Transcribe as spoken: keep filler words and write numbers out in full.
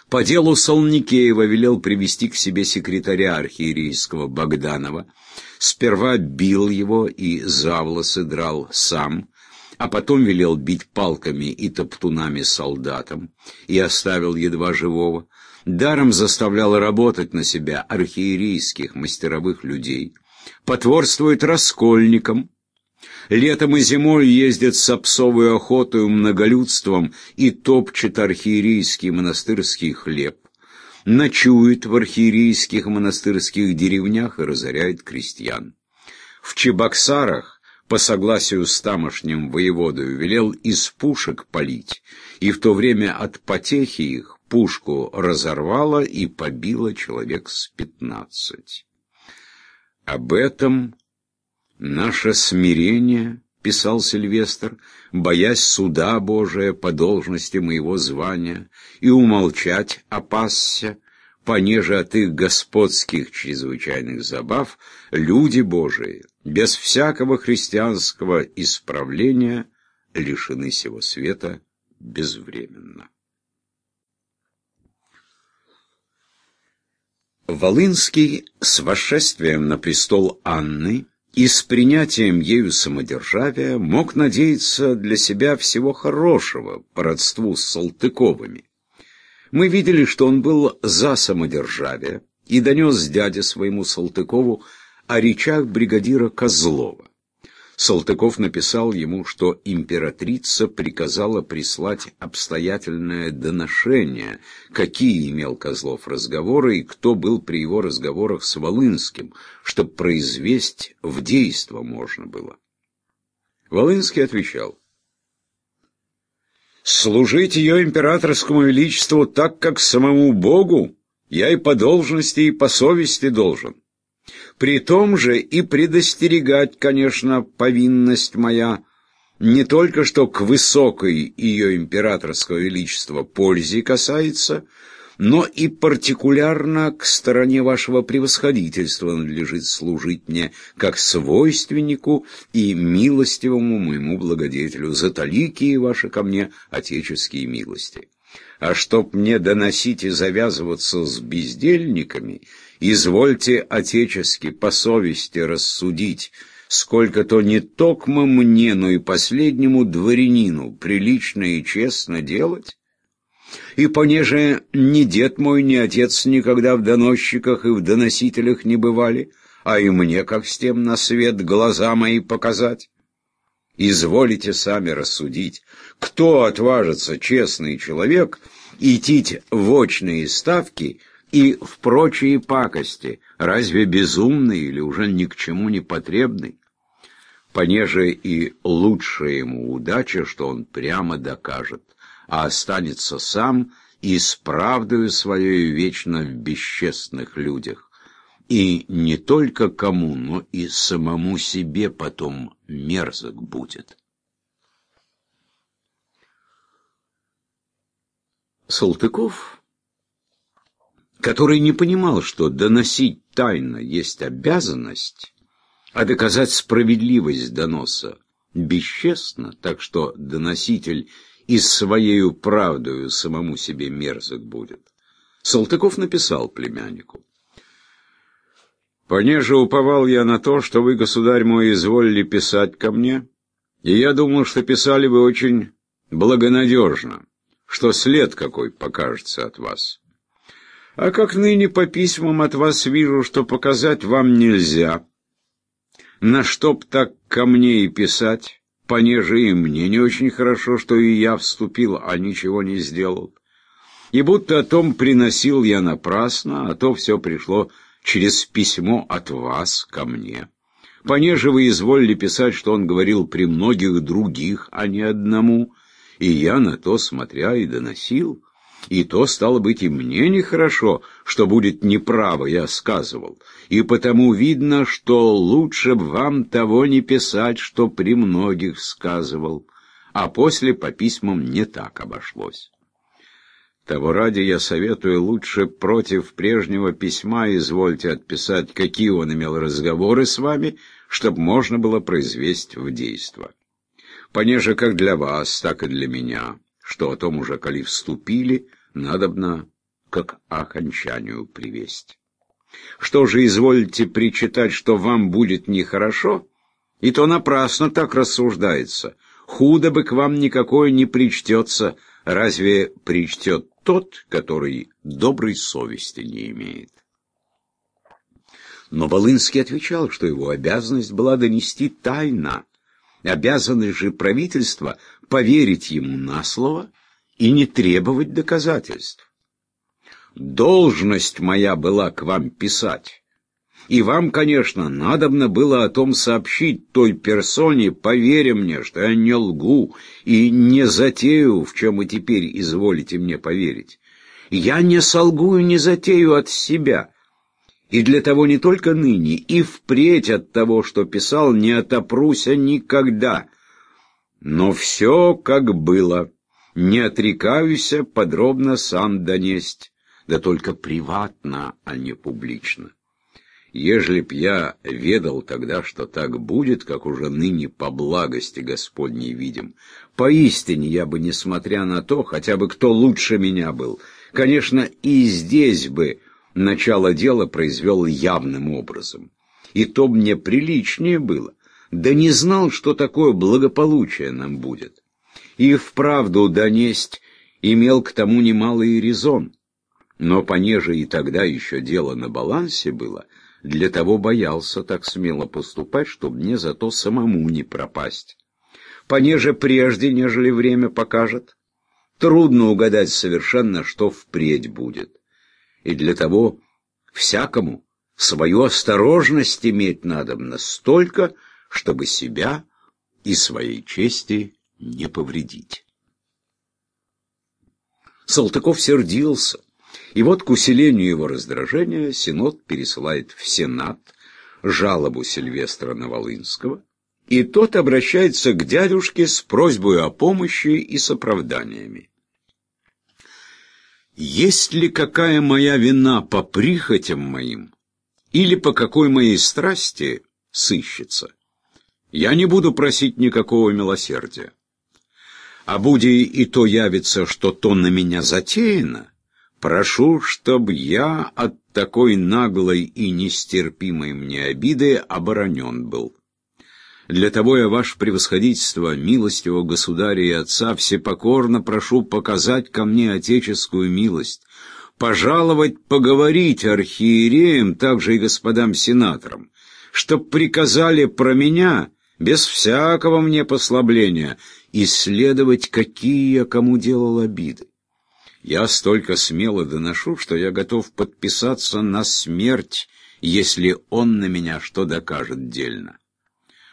По делу Салникеева велел привести к себе секретаря архиерейского Богданова. Сперва бил его и за волосы драл сам, а потом велел бить палками и топтунами солдатам и оставил едва живого. Даром заставлял работать на себя архиерейских мастеровых людей, потворствует раскольникам. Летом и зимой ездит с псовой охотой многолюдством и топчет архиерейский монастырский хлеб, ночует в архиерейских монастырских деревнях и разоряет крестьян. В Чебоксарах, по согласию с тамошним воеводою, велел из пушек палить, и в то время от потехи их пушку разорвало и побило человек с пятнадцать. Об этом «наше смирение», — писал Сильвестр, — «боясь суда Божия по должности моего звания, и умолчать опасся, понеже от их господских чрезвычайных забав люди Божии без всякого христианского исправления лишены сего света безвременно». Волынский с восшествием на престол Анны и с принятием ею самодержавия мог надеяться для себя всего хорошего по родству с Салтыковыми. Мы видели, что он был за самодержавие и донес дяде своему Салтыкову о речах бригадира Козлова. Салтыков написал ему, что императрица приказала прислать обстоятельное доношение, какие имел Козлов разговоры и кто был при его разговорах с Волынским, чтоб произвесть в действо можно было. Волынский отвечал: «Служить ее императорскому величеству так, как самому Богу, я и по должности, и по совести должен. При том же и предостерегать, конечно, повинность моя, не только что к высокой ее императорского величества пользе касается, но и партикулярно к стороне вашего превосходительства надлежит служить мне, как свойственнику и милостивому моему благодетелю, за таликие ваши ко мне отеческие милости. А чтоб мне доносить и завязываться с бездельниками, извольте отечески по совести рассудить, сколько то не токмо мне, но и последнему дворянину прилично и честно делать. И понеже ни дед мой, ни отец никогда в доносчиках и в доносителях не бывали, а и мне, как с тем на свет, глаза мои показать, изволите сами рассудить, кто отважится, честный человек, идти в очные ставки и в прочие пакости, разве безумный или уже ни к чему не потребный? Понеже и лучшая ему удача, что он прямо докажет, а останется сам и с правдою своей вечно в бесчестных людях. И не только кому, но и самому себе потом мерзок будет. Салтыков, который не понимал, что доносить тайно есть обязанность, а доказать справедливость доноса бесчестно, так что доноситель и своею правдою самому себе мерзок будет, Салтыков написал племяннику: «Понеже уповал я на то, что вы, государь мой, изволили писать ко мне, и я думал, что писали вы очень благонадежно, что след какой покажется от вас. А как ныне по письмам от вас вижу, что показать вам нельзя, на что б так ко мне и писать, понеже и мне не очень хорошо, что и я вступил, а ничего не сделал. И будто о том приносил я напрасно, а то все пришло через письмо от вас ко мне. Понеже вы изволили писать, что он говорил при многих других, а не одному, и я на то смотря и доносил, и то, стало быть, и мне нехорошо, что будет неправо я сказывал, и потому видно, что лучше б вам того не писать, что при многих сказывал, а после по письмам не так обошлось. Того ради я советую лучше против прежнего письма извольте отписать, какие он имел разговоры с вами, чтоб можно было произвести в действо. Понеже как для вас, так и для меня, что о том уже, коли вступили, надобно только к окончанию привесть. Что же изволите причитать, что вам будет нехорошо? И то напрасно так рассуждается. Худо бы к вам никакое не причтется, разве причтет тот, который доброй совести не имеет? Но Волынский отвечал, что его обязанность была донести тайно. Обязанность же правительства поверить ему на слово и не требовать доказательств. Должность моя была к вам писать, и вам, конечно, надобно было о том сообщить той персоне, поверя мне, что я не лгу и не затею, в чем и теперь изволите мне поверить. Я не солгу и не затею от себя, и для того не только ныне, и впредь от того, что писал, не отопруся никогда. Но все, как было, не отрекаюся подробно сам донесть, да только приватно, а не публично. Ежели б я ведал тогда, что так будет, как уже ныне по благости Господней видим, поистине я бы, несмотря на то, хотя бы кто лучше меня был, конечно, и здесь бы начало дела произвел явным образом. И то мне приличнее было, да не знал, что такое благополучие нам будет. И вправду донесть имел к тому немалый резон. Но понеже и тогда еще дело на балансе было, для того боялся так смело поступать, чтобы мне зато самому не пропасть. Понеже прежде, нежели время покажет, трудно угадать совершенно, что впредь будет. И для того всякому свою осторожность иметь надобно столько, чтобы себя и своей чести не повредить. Салтыков сердился, и вот к усилению его раздражения Синод пересылает в Сенат жалобу Сильвестра на Волынского, и тот обращается к дядюшке с просьбой о помощи и с оправданиями. «Есть ли какая моя вина по прихотям моим, или по какой моей страсти сыщется? Я не буду просить никакого милосердия. А буди и то явится, что то на меня затеяно, прошу, чтоб я от такой наглой и нестерпимой мне обиды оборонен был. Для того я, ваше превосходительство, милостивого государя и отца, всепокорно прошу показать ко мне отеческую милость, пожаловать поговорить архиереям, также и господам сенаторам, чтоб приказали про меня, без всякого мне послабления, исследовать, какие я кому делал обиды. Я столько смело доношу, что я готов подписаться на смерть, если он на меня что докажет дельно.